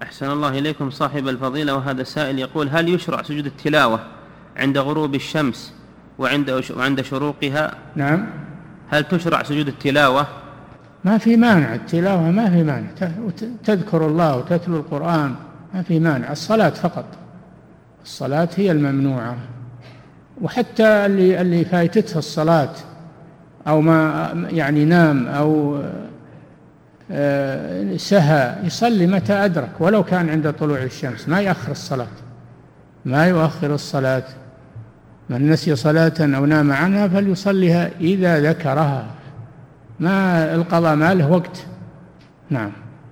أحسن الله إليكم صاحب الفضيلة. وهذا سائل يقول: هل يشرع سجود التلاوة عند غروب الشمس وعند شروقها؟ نعم. هل تشرع سجود التلاوة؟ ما في مانع، التلاوة ما في مانع، تذكر الله وتتلو القرآن ما في مانع. الصلاة فقط، الصلاة هي الممنوعة. وحتى اللي فايتته الصلاة أو ما يعني نام أو سهى يصلي متى أدرك ولو كان عند طلوع الشمس، ما يؤخر الصلاة، ما يؤخر الصلاة. من نسي صلاة أو نام عنها فليصليها إذا ذكرها، ما القضاء ما له وقت. نعم.